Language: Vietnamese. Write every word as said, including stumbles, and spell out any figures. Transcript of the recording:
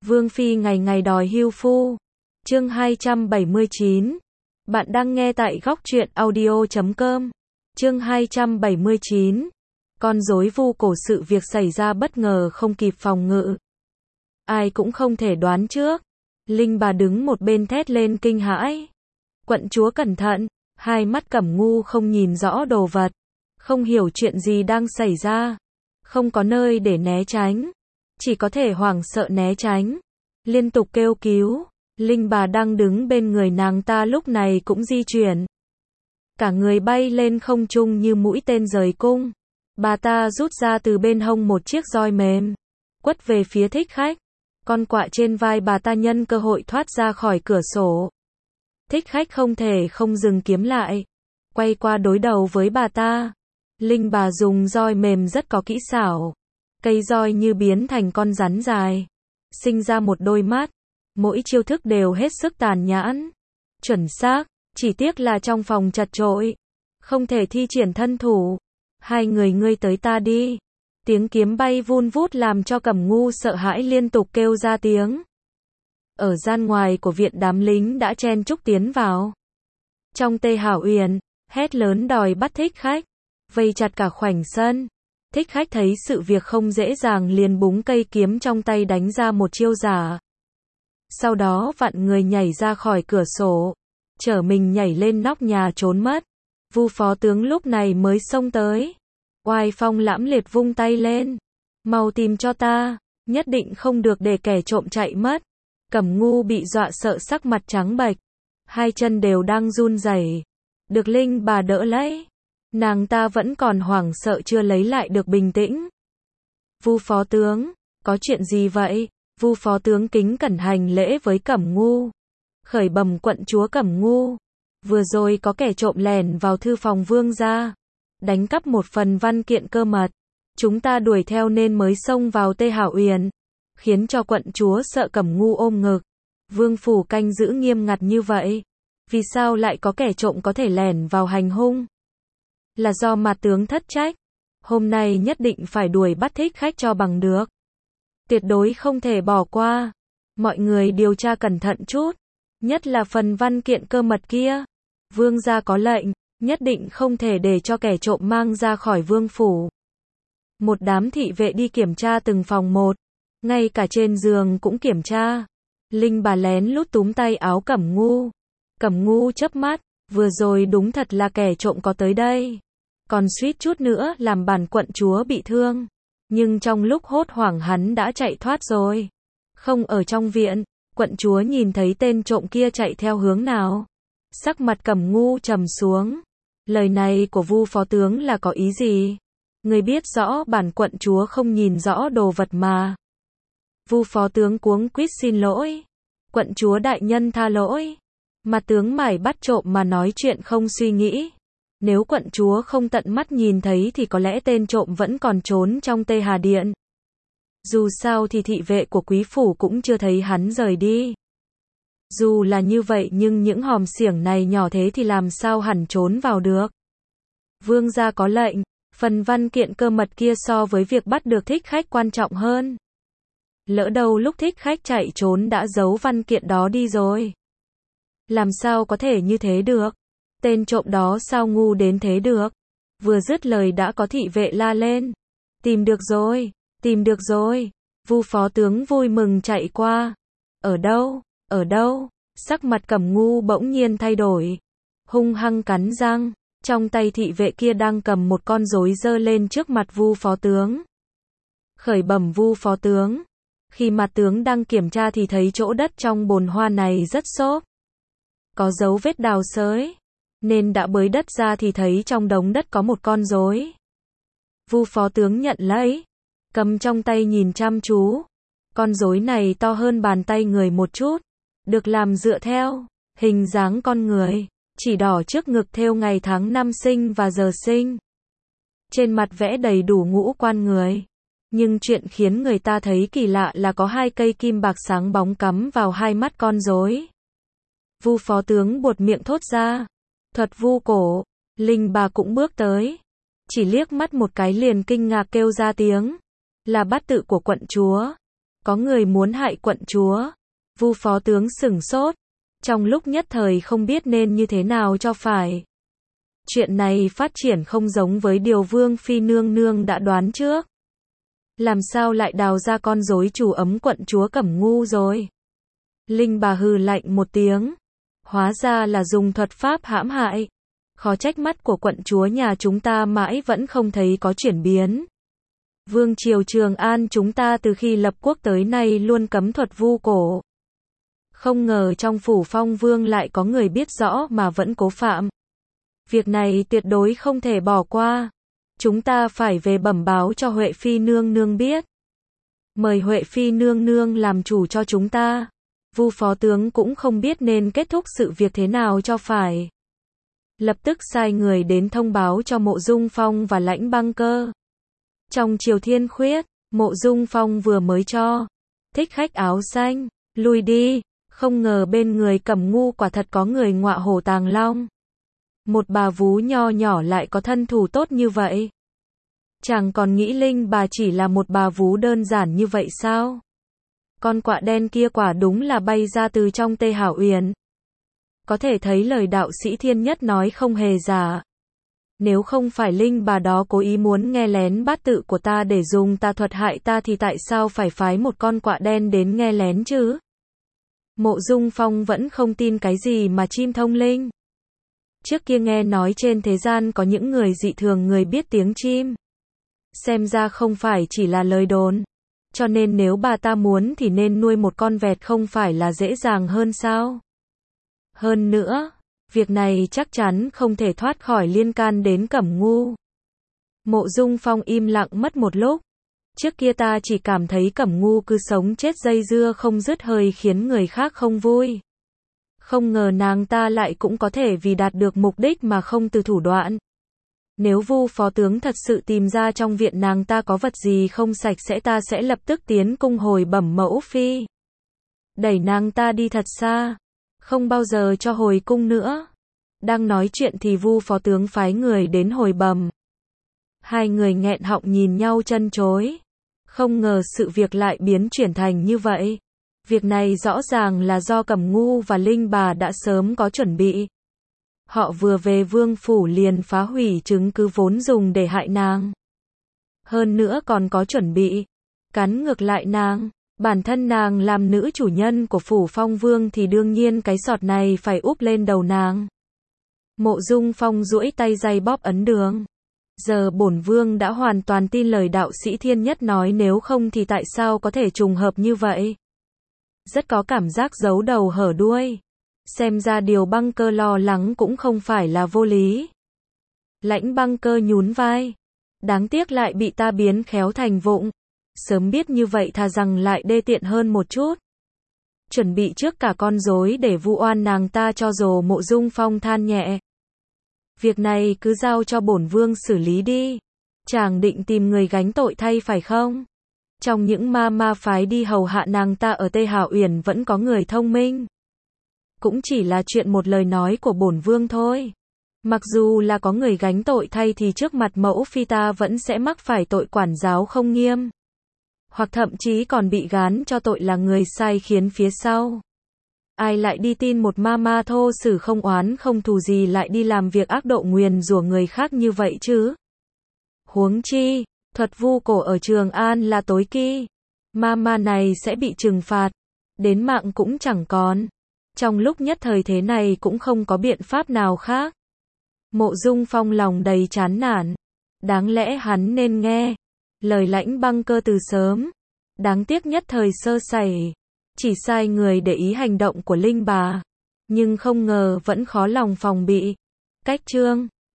Vương phi ngày ngày đòi hưu phu. Chương hai trăm bảy mươi chín. Bạn đang nghe tại góc truyện audio chấm com. Chương hai trăm bảy mươi chín. Con rối vu cổ, sự việc xảy ra bất ngờ không kịp phòng ngự. Ai cũng không thể đoán trước. Linh bà đứng một bên thét lên kinh hãi. Quận chúa cẩn thận, hai mắt Cẩm Ngu không nhìn rõ đồ vật, không hiểu chuyện gì đang xảy ra, không có nơi để né tránh, chỉ có thể hoảng sợ né tránh, liên tục kêu cứu. Linh bà đang đứng bên người nàng ta lúc này cũng di chuyển, cả người bay lên không trung như mũi tên rời cung. Bà ta rút ra từ bên hông một chiếc roi mềm, quất về phía Thích Khách. Con quạ trên vai bà ta nhân cơ hội thoát ra khỏi cửa sổ. Thích Khách không thể không dừng kiếm lại, quay qua đối đầu với bà ta. Linh bà dùng roi mềm rất có kỹ xảo, cây roi như biến thành con rắn dài, sinh ra một đôi mắt, mỗi chiêu thức đều hết sức tàn nhẫn, chuẩn xác, chỉ tiếc là trong phòng chật chội, không thể thi triển thân thủ. Hai người ngươi tới ta đi. Tiếng kiếm bay vun vút làm cho Cẩm Ngu sợ hãi liên tục kêu ra tiếng. Ở gian ngoài của viện, đám lính đã chen chúc tiến vào. Trong Tê Hảo Uyển, hét lớn đòi bắt Thích Khách, vây chặt cả khoảnh sân. Thích Khách thấy sự việc không dễ dàng liền búng cây kiếm trong tay đánh ra một chiêu giả. Sau đó vặn người nhảy ra khỏi cửa sổ, chở mình nhảy lên nóc nhà trốn mất. Vu phó tướng lúc này mới xông tới, oai phong lãm liệt vung tay lên. Mau tìm cho ta, nhất định không được để kẻ trộm chạy mất. Cẩm Ngu bị dọa sợ sắc mặt trắng bệch, hai chân đều đang run rẩy. Được Linh bà đỡ lấy, nàng ta vẫn còn hoảng sợ chưa lấy lại được bình tĩnh. Vu phó tướng, có chuyện gì vậy? Vu phó tướng kính cẩn hành lễ với Cẩm Ngu. Khởi bẩm quận chúa Cẩm Ngu, vừa rồi có kẻ trộm lẻn vào thư phòng vương gia, đánh cắp một phần văn kiện cơ mật. Chúng ta đuổi theo nên mới xông vào Tê Hảo Uyển, khiến cho quận chúa sợ. Cẩm Ngu ôm ngực. Vương phủ canh giữ nghiêm ngặt như vậy, vì sao lại có kẻ trộm có thể lẻn vào hành hung? Là do mặt tướng thất trách. Hôm nay nhất định phải đuổi bắt Thích Khách cho bằng được. Tuyệt đối không thể bỏ qua. Mọi người điều tra cẩn thận chút, nhất là phần văn kiện cơ mật kia. Vương gia có lệnh, nhất định không thể để cho kẻ trộm mang ra khỏi vương phủ. Một đám thị vệ đi kiểm tra từng phòng một, ngay cả trên giường cũng kiểm tra. Linh bà lén lút túm tay áo Cẩm Ngu. Cẩm Ngu chớp mắt, vừa rồi đúng thật là kẻ trộm có tới đây, còn suýt chút nữa làm bản quận chúa bị thương. Nhưng trong lúc hốt hoảng hắn đã chạy thoát rồi, không ở trong viện. Quận chúa nhìn thấy tên trộm kia chạy theo hướng nào? Sắc mặt Cẩm Ngu trầm xuống. Lời này của Vu phó tướng là có ý gì? Người biết rõ bản quận chúa không nhìn rõ đồ vật mà. Vu phó tướng cuống quýt xin lỗi. Quận chúa đại nhân tha lỗi. Mặt tướng mải bắt trộm mà nói chuyện không suy nghĩ. Nếu quận chúa không tận mắt nhìn thấy thì có lẽ tên trộm vẫn còn trốn trong Tê Hà Điện. Dù sao thì thị vệ của quý phủ cũng chưa thấy hắn rời đi. Dù là như vậy nhưng những hòm xiểng này nhỏ thế thì làm sao hẳn trốn vào được. Vương gia có lệnh, phần văn kiện cơ mật kia so với việc bắt được Thích Khách quan trọng hơn. Lỡ đâu lúc Thích Khách chạy trốn đã giấu văn kiện đó đi rồi. Làm sao có thể như thế được? Tên trộm đó sao ngu đến thế được? Vừa dứt lời đã có thị vệ la lên. Tìm được rồi, tìm được rồi. Vu phó tướng vui mừng chạy qua. Ở đâu? Ở đâu? Sắc mặt Cẩm Ngu bỗng nhiên thay đổi, hung hăng cắn răng. Trong tay thị vệ kia đang cầm một con rối giơ lên trước mặt Vu phó tướng. Khởi bẩm Vu phó tướng, khi mặt tướng đang kiểm tra thì thấy chỗ đất trong bồn hoa này rất xốp, có dấu vết đào xới, nên đã bới đất ra thì thấy trong đống đất có một con rối. Vu phó tướng nhận lấy, cầm trong tay nhìn chăm chú. Con rối này to hơn bàn tay người một chút, được làm dựa theo hình dáng con người, chỉ đỏ trước ngực thêu ngày tháng năm sinh và giờ sinh. Trên mặt vẽ đầy đủ ngũ quan người. Nhưng chuyện khiến người ta thấy kỳ lạ là có hai cây kim bạc sáng bóng cắm vào hai mắt con rối. Vu phó tướng buột miệng thốt ra. Thuật vu cổ. Linh bà cũng bước tới, chỉ liếc mắt một cái liền kinh ngạc kêu ra tiếng. Là bát tự của quận chúa. Có người muốn hại quận chúa. Vu phó tướng sửng sốt, trong lúc nhất thời không biết nên như thế nào cho phải. Chuyện này phát triển không giống với điều Vương Phi nương nương đã đoán trước. Làm sao lại đào ra con rối chủ ấm quận chúa Cẩm Ngu rồi? Linh bà hừ lạnh một tiếng. Hóa ra là dùng thuật pháp hãm hại. Khó trách mắt của quận chúa nhà chúng ta mãi vẫn không thấy có chuyển biến. Vương triều Trường An chúng ta từ khi lập quốc tới nay luôn cấm thuật vu cổ. Không ngờ trong phủ Phong Vương lại có người biết rõ mà vẫn cố phạm. Việc này tuyệt đối không thể bỏ qua. Chúng ta phải về bẩm báo cho Huệ Phi nương nương biết. Mời Huệ Phi nương nương làm chủ cho chúng ta. Vu phó tướng cũng không biết nên kết thúc sự việc thế nào cho phải. Lập tức sai người đến thông báo cho Mộ Dung Phong và Lãnh Băng Cơ. Trong Triều Thiên Khuyết, Mộ Dung Phong vừa mới cho thích khách áo xanh lui đi, không ngờ bên người Cẩm Ngu quả thật có người ngọa hổ tàng long. Một bà vú nho nhỏ lại có thân thủ tốt như vậy. Chàng còn nghĩ Linh bà chỉ là một bà vú đơn giản như vậy sao? Con quạ đen kia quả đúng là bay ra từ trong Tê Hảo Uyển. Có thể thấy lời đạo sĩ Thiên Nhất nói không hề giả. Nếu không phải Linh bà đó cố ý muốn nghe lén bát tự của ta để dùng tà thuật hại ta thì tại sao phải phái một con quạ đen đến nghe lén chứ? Mộ Dung Phong vẫn không tin cái gì mà chim thông linh. Trước kia nghe nói trên thế gian có những người dị thường người biết tiếng chim. Xem ra không phải chỉ là lời đồn. Cho nên nếu bà ta muốn thì nên nuôi một con vẹt không phải là dễ dàng hơn sao? Hơn nữa, việc này chắc chắn không thể thoát khỏi liên can đến Cẩm Ngu. Mộ Dung Phong im lặng mất một lúc. Trước kia ta chỉ cảm thấy Cẩm Ngu cứ sống chết dây dưa không dứt hơi khiến người khác không vui. Không ngờ nàng ta lại cũng có thể vì đạt được mục đích mà không từ thủ đoạn. Nếu Vu phó tướng thật sự tìm ra trong viện nàng ta có vật gì không sạch sẽ ta sẽ lập tức tiến cung hồi bẩm mẫu phi. Đẩy nàng ta đi thật xa. Không bao giờ cho hồi cung nữa. Đang nói chuyện thì Vu phó tướng phái người đến hồi bẩm. Hai người nghẹn họng nhìn nhau chân chối. Không ngờ sự việc lại biến chuyển thành như vậy. Việc này rõ ràng là do Cẩm Ngu và Linh bà đã sớm có chuẩn bị. Họ vừa về vương phủ liền phá hủy chứng cứ vốn dùng để hại nàng. Hơn nữa còn có chuẩn bị cắn ngược lại nàng. Bản thân nàng làm nữ chủ nhân của phủ Phong Vương thì đương nhiên cái sọt này phải úp lên đầu nàng. Mộ Dung Phong duỗi tay giày bóp ấn đường. Giờ bổn vương đã hoàn toàn tin lời đạo sĩ Thiên Nhất nói, nếu không thì tại sao có thể trùng hợp như vậy? Rất có cảm giác giấu đầu hở đuôi. Xem ra điều Băng Cơ lo lắng cũng không phải là vô lý. Lãnh Băng Cơ nhún vai. Đáng tiếc lại bị ta biến khéo thành vụng. Sớm biết như vậy thà rằng lại đê tiện hơn một chút. Chuẩn bị trước cả con rối để vu oan nàng ta cho rồi. Mộ Dung Phong than nhẹ. Việc này cứ giao cho bổn vương xử lý đi. Chàng định tìm người gánh tội thay phải không? Trong những ma ma phái đi hầu hạ nàng ta ở Tê Hảo Uyển vẫn có người thông minh. Cũng chỉ là chuyện một lời nói của bổn vương thôi. Mặc dù là có người gánh tội thay thì trước mặt mẫu phi ta vẫn sẽ mắc phải tội quản giáo không nghiêm. Hoặc thậm chí còn bị gán cho tội là người sai khiến phía sau. Ai lại đi tin một ma ma thô sử không oán không thù gì lại đi làm việc ác độ nguyền rủa người khác như vậy chứ? Huống chi, thuật vu cổ ở Trường An là tối kỵ. Ma ma này sẽ bị trừng phạt. Đến mạng cũng chẳng còn. Trong lúc nhất thời thế này cũng không có biện pháp nào khác. Mộ Dung Phong lòng đầy chán nản. Đáng lẽ hắn nên nghe lời Lãnh Băng Cơ từ sớm. Đáng tiếc nhất thời sơ sẩy. Chỉ sai người để ý hành động của Linh bà. Nhưng không ngờ vẫn khó lòng phòng bị. Cách chương